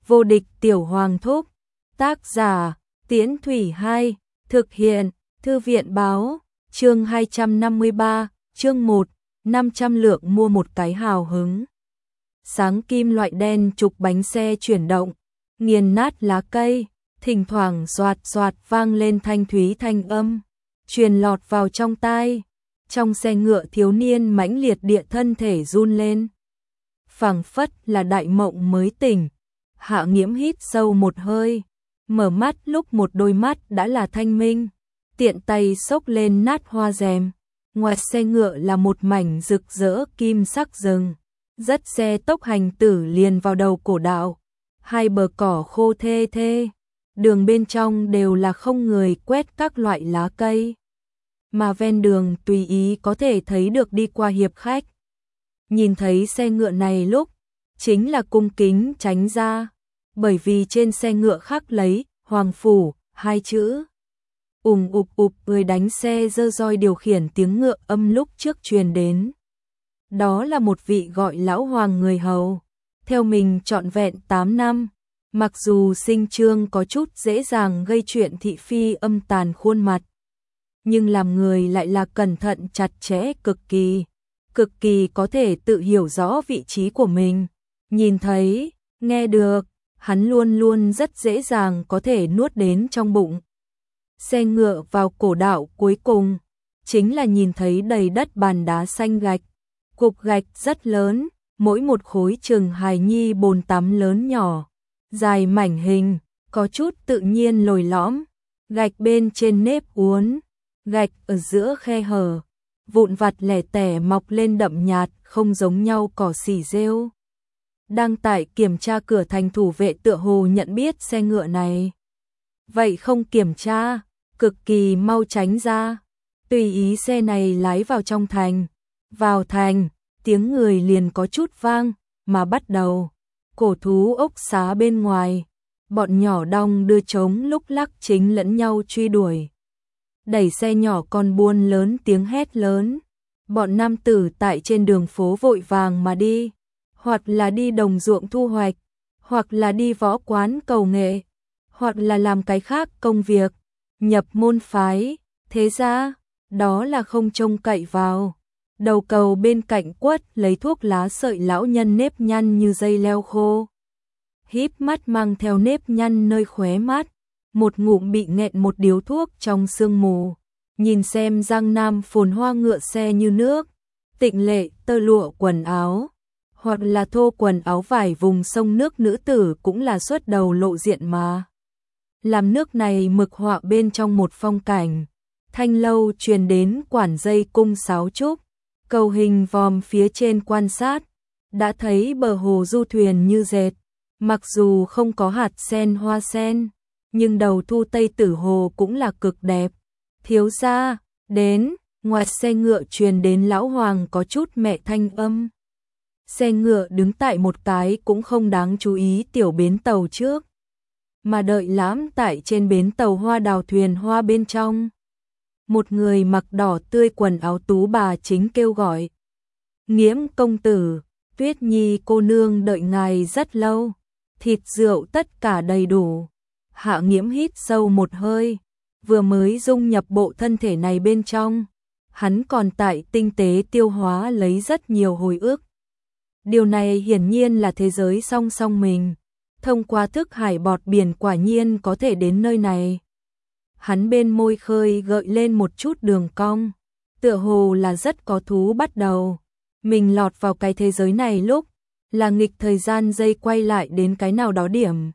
Vô địch tiểu hoàng thúc. Tác giả, Tiễn Thủy 2, thực hiện, Thư viện báo, chương 253, chương 1, 500 lượng mua một cái hào hứng. Sáng kim loại đen trục bánh xe chuyển động, nghiền nát lá cây, thỉnh thoảng xoạt xoạt vang lên thanh thúy thanh âm, truyền lọt vào trong tai. Trong xe ngựa thiếu niên mãnh liệt địa thân thể run lên. Phảng phất là đại mộng mới tỉnh. Hạ Nghiễm hít sâu một hơi, mở mắt lúc một đôi mắt đã là thanh minh, tiện tay xốc lên nát hoa rèm. Ngoài xe ngựa là một mảnh rực rỡ kim sắc rừng, dắt xe tốc hành tử liền vào đầu cổ đạo. Hai bờ cỏ khô thê thê, đường bên trong đều là không người quét các loại lá cây, mà ven đường tùy ý có thể thấy được đi qua hiệp khách. Nhìn thấy xe ngựa này lúc, chính là cung kính tránh ra, bởi vì trên xe ngựa khắc lấy Hoàng Phủ hai chữ. Người đánh xe giơ roi điều khiển tiếng ngựa âm lúc trước truyền đến. Đó là một vị gọi lão hoàng người hầu, theo mình trọn vẹn 8 năm, mặc dù sinh trương có chút dễ dàng gây chuyện thị phi âm tàn khuôn mặt, nhưng làm người lại là cẩn thận chặt chẽ cực kỳ có thể tự hiểu rõ vị trí của mình, nhìn thấy, nghe được, hắn luôn luôn rất dễ dàng có thể nuốt đến trong bụng. Xe ngựa vào cổ đạo cuối cùng, chính là nhìn thấy đầy đất bàn đá xanh gạch, cục gạch rất lớn, mỗi một khối chừng hài nhi bồn tắm lớn nhỏ, dài mảnh hình, có chút tự nhiên lồi lõm, gạch bên trên nếp uốn, gạch ở giữa khe hở, vụn vặt lẻ tẻ mọc lên đậm nhạt, không giống nhau cỏ xỉ rêu. Đang tại kiểm tra cửa thành thủ vệ tựa hồ nhận biết xe ngựa này. Vậy không kiểm tra, cực kỳ mau tránh ra, tùy ý xe này lái vào trong thành. Vào thành, tiếng người liền có chút vang, mà bắt đầu. Cổ thú ốc xá bên ngoài, bọn nhỏ đong đưa trống lúc lắc chính lẫn nhau truy đuổi. Đẩy xe nhỏ con buôn lớn tiếng hét lớn. Bọn nam tử tại trên đường phố vội vàng mà đi, hoặc là đi đồng ruộng thu hoạch, hoặc là đi võ quán cầu nghệ, hoặc là làm cái khác công việc, nhập môn phái, thế ra, đó là không trông cậy vào. Đầu cầu bên cạnh quất lấy thuốc lá sợi lão nhân nếp nhăn như dây leo khô. Híp mắt mang theo nếp nhăn nơi khóe mắt, một ngụm bị nghẹn một điếu thuốc trong sương mù. Nhìn xem Giang Nam phồn hoa ngựa xe như nước, tịnh lệ tơ lụa quần áo, hoặc là thô quần áo vải vùng sông nước nữ tử cũng là xuất đầu lộ diện mà. Làm nước này mực họa bên trong một phong cảnh, thanh lâu truyền đến quản dây cung sáo trúc, cầu hình vòm phía trên quan sát, đã thấy bờ hồ du thuyền như dệt, mặc dù không có hạt sen hoa sen, nhưng đầu thu tây tử hồ cũng là cực đẹp. Thiếu gia, đến, ngoài xe ngựa truyền đến lão hoàng có chút mẹ thanh âm. Xe ngựa đứng tại một cái cũng không đáng chú ý tiểu bến tàu trước, mà đợi lãm tại trên bến tàu hoa đào thuyền hoa bên trong. Một người mặc đỏ tươi quần áo tú bà chính kêu gọi. Nghiễm công tử, Tuyết Nhi cô nương đợi ngài rất lâu, thịt rượu tất cả đầy đủ. Hạ Nghiễm hít sâu một hơi, vừa mới dung nhập bộ thân thể này bên trong, hắn còn tại tinh tế tiêu hóa lấy rất nhiều hồi ức. Điều này hiển nhiên là thế giới song song mình, thông qua thức hải bọt biển quả nhiên có thể đến nơi này. Hắn bên môi khơi gợi lên một chút đường cong, tựa hồ là rất có thú bắt đầu. Mình lọt vào cái thế giới này lúc, là nghịch thời gian dây quay lại đến cái nào đó điểm.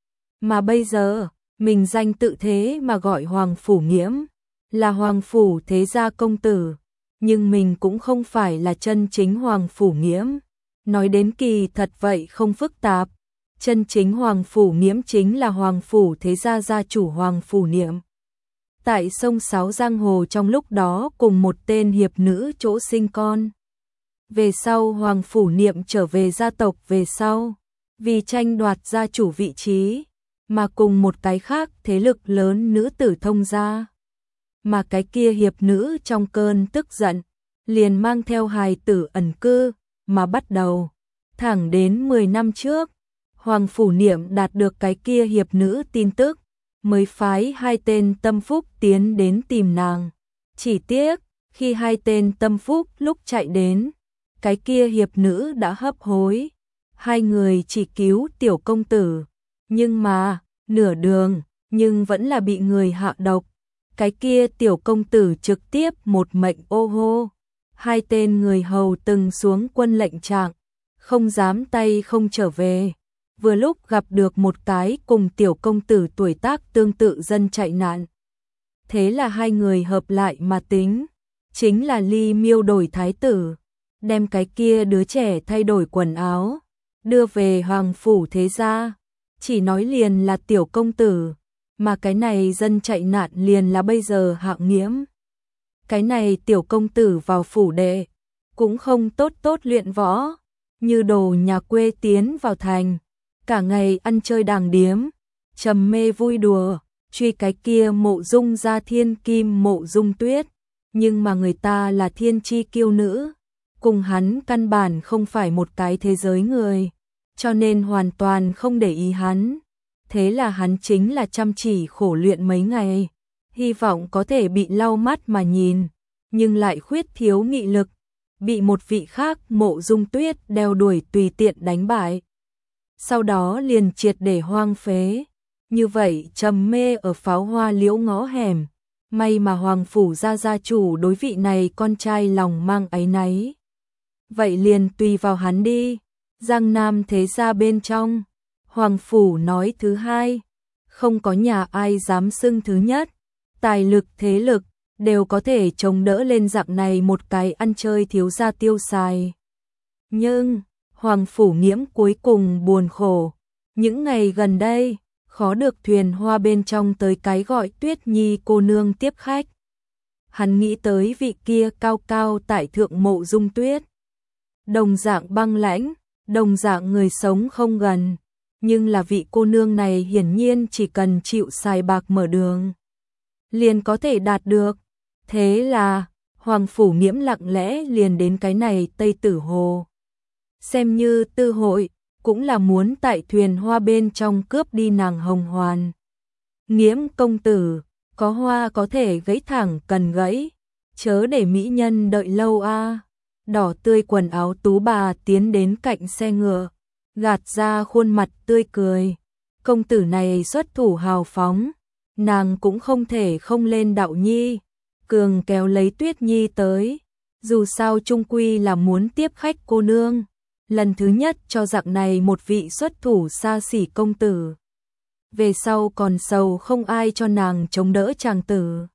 Mà bây giờ, mình danh tự thế mà gọi Hoàng Phủ Nghiễm, là Hoàng Phủ thế gia công tử, nhưng mình cũng không phải là chân chính Hoàng Phủ Nghiễm. Nói đến kỳ thật vậy không phức tạp, chân chính Hoàng Phủ Nghiễm chính là Hoàng Phủ thế gia gia chủ Hoàng Phủ Niệm. Tại sông Sáo Giang Hồ trong lúc đó cùng một tên hiệp nữ chỗ sinh con. Về sau Hoàng Phủ Niệm trở về gia tộc về sau, vì tranh đoạt gia chủ vị trí, mà cùng một cái khác thế lực lớn nữ tử thông gia. Mà cái kia hiệp nữ trong cơn tức giận, liền mang theo hài tử ẩn cư, mà bắt đầu. Thẳng đến 10 năm trước, Hoàng Phủ Niệm đạt được cái kia hiệp nữ tin tức, mới phái 2 tên tâm phúc tiến đến tìm nàng. Chỉ tiếc, khi 2 tên tâm phúc lúc chạy đến, cái kia hiệp nữ đã hấp hối. 2 người chỉ cứu tiểu công tử, nhưng mà, nửa đường, nhưng vẫn là bị người hạ độc. Cái kia tiểu công tử trực tiếp một mệnh ô hô. 2 tên người hầu từng xuống quân lệnh trạng, không dám tay không trở về. Vừa lúc gặp được một cái cùng tiểu công tử tuổi tác tương tự dân chạy nạn. Thế là 2 người hợp lại mà tính, chính là Ly Miêu đổi thái tử, đem cái kia đứa trẻ thay đổi quần áo, đưa về Hoàng Phủ thế gia, chỉ nói liền là tiểu công tử, mà cái này dân chạy nạn liền là bây giờ Hạng Nghiễm. Cái này tiểu công tử vào phủ đệ, cũng không tốt tốt luyện võ, như đồ nhà quê tiến vào thành, cả ngày ăn chơi đàng điếm, trầm mê vui đùa, truy cái kia Mộ Dung gia thiên kim Mộ Dung Tuyết, nhưng mà người ta là thiên chi kiêu nữ, cùng hắn căn bản không phải một cái thế giới người, cho nên hoàn toàn không để ý hắn. Thế là hắn chính là chăm chỉ khổ luyện mấy ngày, hy vọng có thể bị lau mắt mà nhìn, nhưng lại khuyết thiếu nghị lực, bị một vị khác Mộ Dung Tuyết đeo đuổi tùy tiện đánh bại. Sau đó liền triệt để hoang phế, như vậy trầm mê ở pháo hoa liễu ngõ hẻm, may mà Hoàng Phủ gia chủ đối vị này con trai lòng mang áy náy. Vậy liền tùy vào hắn đi, Giang Nam thế gia bên trong, Hoàng Phủ nói thứ hai, không có nhà ai dám xưng thứ nhất, tài lực thế lực, đều có thể chống đỡ lên dạng này một cái ăn chơi thiếu gia tiêu xài. Nhưng, Hoàng Phủ Nghiễm cuối cùng buồn khổ, những ngày gần đây, khó được thuyền hoa bên trong tới cái gọi Tuyết Nhi cô nương tiếp khách. Hắn nghĩ tới vị kia cao cao tại thượng Mộ Dung Tuyết. Đồng dạng băng lãnh, đồng dạng người sống không gần, nhưng là vị cô nương này hiển nhiên chỉ cần chịu xài bạc mở đường, liền có thể đạt được. Thế là, Hoàng Phủ Nghiễm lặng lẽ liền đến cái này Tây Tử Hồ. Xem như tư hội, cũng là muốn tại thuyền hoa bên trong cướp đi nàng hồng hoàn. Nghiễm công tử, có hoa có thể gãy thẳng cần gãy, chớ để mỹ nhân đợi lâu a. Đỏ tươi quần áo tú bà tiến đến cạnh xe ngựa, gạt ra khuôn mặt tươi cười. Công tử này xuất thủ hào phóng, nàng cũng không thể không lên đạo nhi, cường kéo lấy Tuyết Nhi tới. Dù sao chung quy là muốn tiếp khách cô nương, lần thứ nhất cho dạng này một vị xuất thủ xa xỉ công tử. Về sau còn sầu không ai cho nàng chống đỡ chàng tử.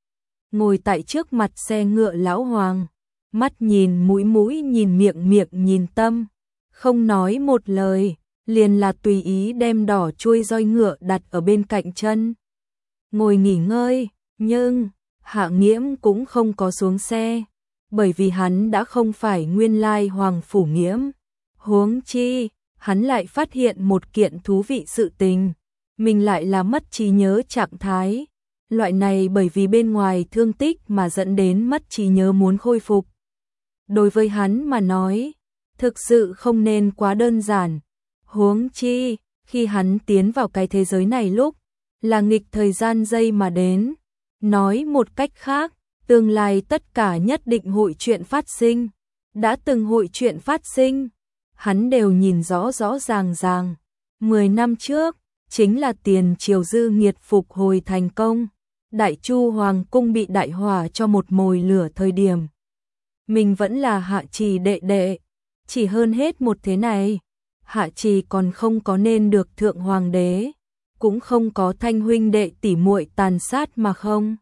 Ngồi tại trước mặt xe ngựa lão Hoàng, mắt nhìn mũi mũi nhìn miệng miệng nhìn tâm, không nói một lời, liền là tùy ý đem đỏ chuôi roi ngựa đặt ở bên cạnh chân. Ngồi nghỉ ngơi, nhưng Hạ Nghiễm cũng không có xuống xe, bởi vì hắn đã không phải nguyên lai Hoàng Phủ Nghiễm. Huống chi, hắn lại phát hiện một kiện thú vị sự tình, mình lại là mất trí nhớ trạng thái. Loại này bởi vì bên ngoài thương tích mà dẫn đến mất trí nhớ muốn khôi phục. Đối với hắn mà nói, thực sự không nên quá đơn giản. Huống chi, khi hắn tiến vào cái thế giới này lúc, là nghịch thời gian dây mà đến. Nói một cách khác, tương lai tất cả nhất định hội chuyện phát sinh. Đã từng hội chuyện phát sinh, hắn đều nhìn rõ rõ ràng ràng. 10 năm trước, chính là tiền triều dư nghiệt phục hồi thành công. Đại Chu Hoàng cung bị đại hỏa cho một mồi lửa thời điểm. Mình vẫn là Hạ Trì đệ đệ, chỉ hơn hết một thế này. Hạ Trì còn không có nên được thượng hoàng đế, cũng không có thanh huynh đệ tỉ muội tàn sát mà không.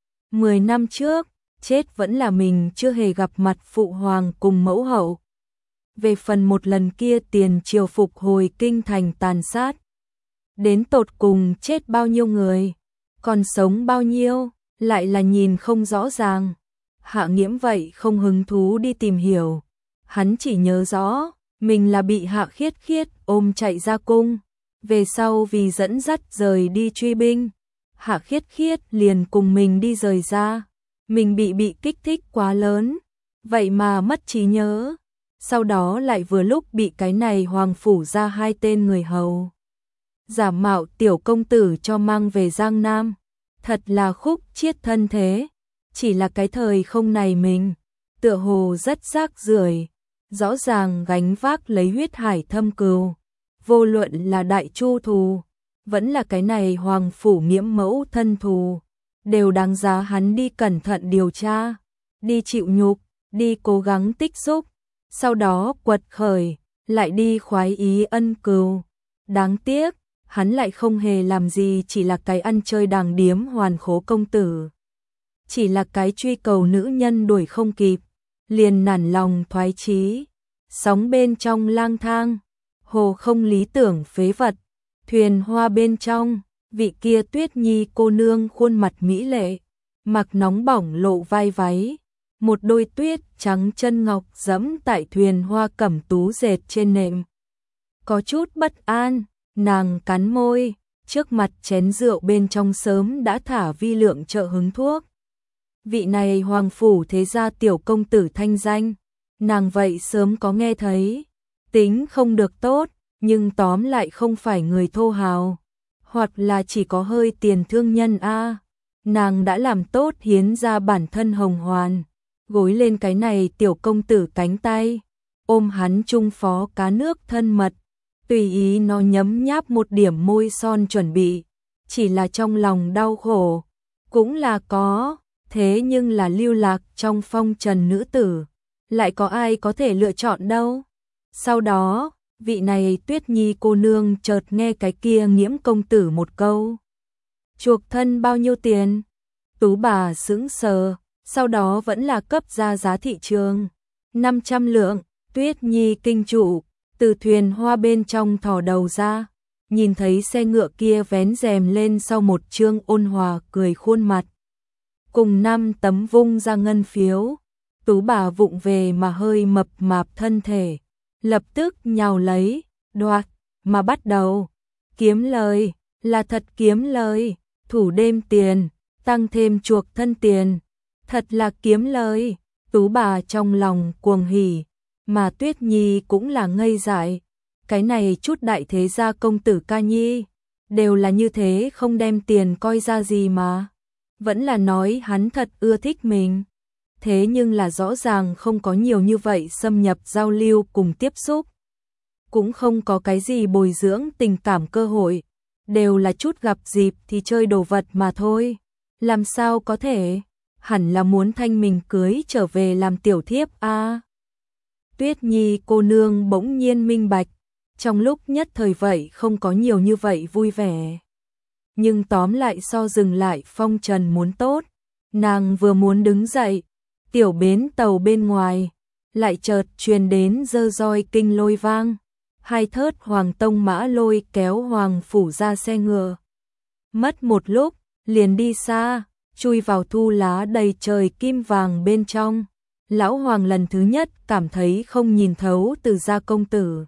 10 năm trước, chết vẫn là mình chưa hề gặp mặt phụ hoàng cùng mẫu hậu. Về phần một lần kia tiền triều phục hồi kinh thành tàn sát, đến tột cùng chết bao nhiêu người, còn sống bao nhiêu, lại là nhìn không rõ ràng. Hạ Nghiễm vậy không hứng thú đi tìm hiểu, hắn chỉ nhớ rõ, mình là bị Hạ Khiết Khiết ôm chạy ra cung, về sau vì dẫn dắt rời đi truy binh, Hạ Khiết Khiết liền cùng mình đi rời ra, mình bị kích thích quá lớn, vậy mà mất trí nhớ. sau đó lại vừa lúc bị cái này hoàng phủ ra hai tên người hầu giả mạo tiểu công tử cho mang về Giang Nam. Thật là khúc chiết thân thế, chỉ là cái thời không này mình, tựa hồ rất rác rưởi, rõ ràng gánh vác lấy huyết hải thâm cừu, vô luận là đại chu thù, vẫn là cái này hoàng phủ nghiễm mẫu thân thù, đều đáng giá hắn đi cẩn thận điều tra, đi chịu nhục, đi cố gắng tích xúc, sau đó quật khởi, lại đi khoái ý ân cừu. Đáng tiếc, hắn lại không hề làm gì, chỉ là cái ăn chơi đàng điếm hoàn khố công tử. Chỉ là cái truy cầu nữ nhân đuổi không kịp, liền nản lòng thoái chí, sóng bên trong lang thang, hồ không lý tưởng phế vật, thuyền hoa bên trong, vị kia Tuyết Nhi cô nương khuôn mặt mỹ lệ, mặc nóng bỏng lộ vai váy, một đôi tuyết trắng chân ngọc dẫm tại thuyền hoa cẩm tú dệt trên nệm. Có chút bất an, nàng cắn môi, trước mặt chén rượu bên trong sớm đã thả vi lượng trợ hứng thuốc. Vị này hoàng phủ thế gia tiểu công tử thanh danh, nàng vậy sớm có nghe thấy, tính không được tốt, nhưng tóm lại không phải người thô hào, hoặc là chỉ có hơi tiền thương nhân a. Nàng đã làm tốt hiến ra bản thân hồng hoàn, gối lên cái này tiểu công tử cánh tay, ôm hắn chung phó cá nước thân mật, tùy ý nó nhấm nháp một điểm môi son chuẩn bị, chỉ là trong lòng đau khổ, cũng là có, thế nhưng là lưu lạc trong phong trần nữ tử, lại có ai có thể lựa chọn đâu. Sau đó, vị này Tuyết Nhi cô nương chợt nghe cái kia nghiễm công tử một câu. Chuộc thân bao nhiêu tiền? Tú bà sững sờ, sau đó vẫn là cấp ra giá thị trường. 500 lượng, Tuyết Nhi kinh trụ, từ thuyền hoa bên trong thò đầu ra, nhìn thấy xe ngựa kia vén rèm lên sau một trương ôn hòa cười khuôn mặt. Cùng 5 tấm vung ra ngân phiếu, tú bà vụng về mà hơi mập mạp thân thể, lập tức nhào lấy, đoạt, mà bắt đầu. Kiếm lời, là thật kiếm lời, thủ đêm tiền, tăng thêm chuộc thân tiền, thật là kiếm lời. Tú bà trong lòng cuồng hỉ, mà Tuyết Nhi cũng là ngây dại. Cái này chút đại thế gia công tử ca nhi, đều là như thế, không đem tiền coi ra gì mà. Vẫn là nói hắn thật ưa thích mình. Thế nhưng là rõ ràng không có nhiều như vậy xâm nhập giao lưu cùng tiếp xúc. Cũng không có cái gì bồi dưỡng tình cảm cơ hội. Đều là chút gặp dịp thì chơi đồ vật mà thôi. Làm sao có thể? Hẳn là muốn thanh mình cưới trở về làm tiểu thiếp a. Tuyết Nhi cô nương bỗng nhiên minh bạch. Trong lúc nhất thời vậy không có nhiều như vậy vui vẻ. Nhưng tóm lại so dừng lại phong trần muốn tốt. Nàng vừa muốn đứng dậy, tiểu bến tàu bên ngoài, lại chợt truyền đến dơ roi kinh lôi vang. Hai thớt hoàng tông mã lôi kéo hoàng phủ ra xe ngựa. Mất một lúc, liền đi xa, chui vào thu lá đầy trời kim vàng bên trong. Lão hoàng lần thứ nhất cảm thấy không nhìn thấu từ gia công tử.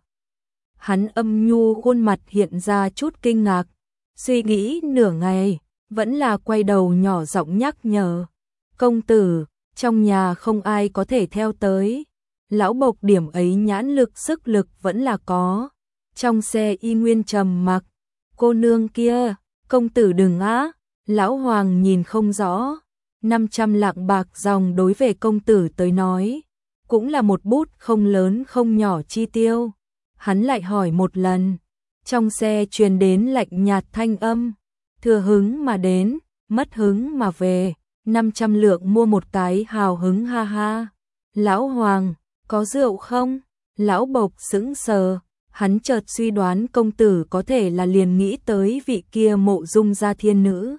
Hắn âm nhu khuôn mặt hiện ra chút kinh ngạc, suy nghĩ nửa ngày, vẫn là quay đầu nhỏ giọng nhắc nhở. Công tử, trong nhà không ai có thể theo tới. Lão bộc điểm ấy nhãn lực sức lực vẫn là có. Trong xe y nguyên trầm mặc. Cô nương kia, công tử đừng á. Lão hoàng nhìn không rõ. 500 lạng bạc dòng đối về công tử tới nói, cũng là một bút không lớn không nhỏ chi tiêu. Hắn lại hỏi một lần. Trong xe truyền đến lạnh nhạt thanh âm. Thừa hứng mà đến, mất hứng mà về. 500 lượng mua một cái hào hứng ha ha. Lão hoàng, có rượu không? Lão bộc sững sờ, hắn chợt suy đoán công tử có thể là liền nghĩ tới vị kia Mộ Dung gia thiên nữ.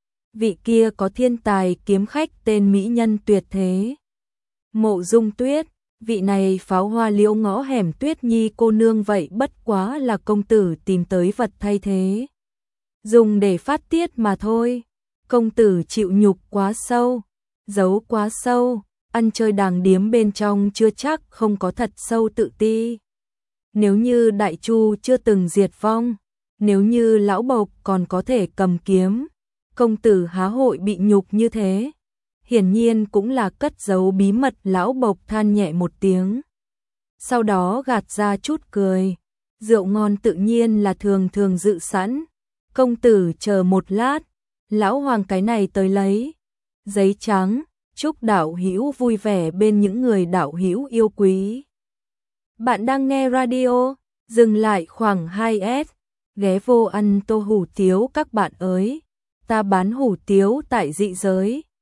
Vị kia có thiên tài kiếm khách tên mỹ nhân tuyệt thế. Mộ Dung Tuyết, vị này pháo hoa liễu ngõ hẻm Tuyết Nhi cô nương vậy bất quá là công tử tìm tới vật thay thế. Dùng để phát tiết mà thôi. Công tử chịu nhục quá sâu, giấu quá sâu, ăn chơi đàng điếm bên trong chưa chắc không có thật sâu tự ti. Nếu như Đại Chu chưa từng diệt vong, nếu như lão bộc còn có thể cầm kiếm, công tử há hội bị nhục như thế. Hiển nhiên cũng là cất giấu bí mật. Lão bộc than nhẹ một tiếng. sau đó gạt ra chút cười. Rượu ngon tự nhiên là thường thường dự sẵn. Công tử chờ một lát, lão hoàng cái này tới lấy. Giấy trắng, chúc đạo hữu vui vẻ bên những người đạo hữu yêu quý. Bạn đang nghe radio, dừng lại khoảng 2S, ghé vô ăn tô hủ tiếu các bạn ơi. Ta bán hủ tiếu tại dị giới.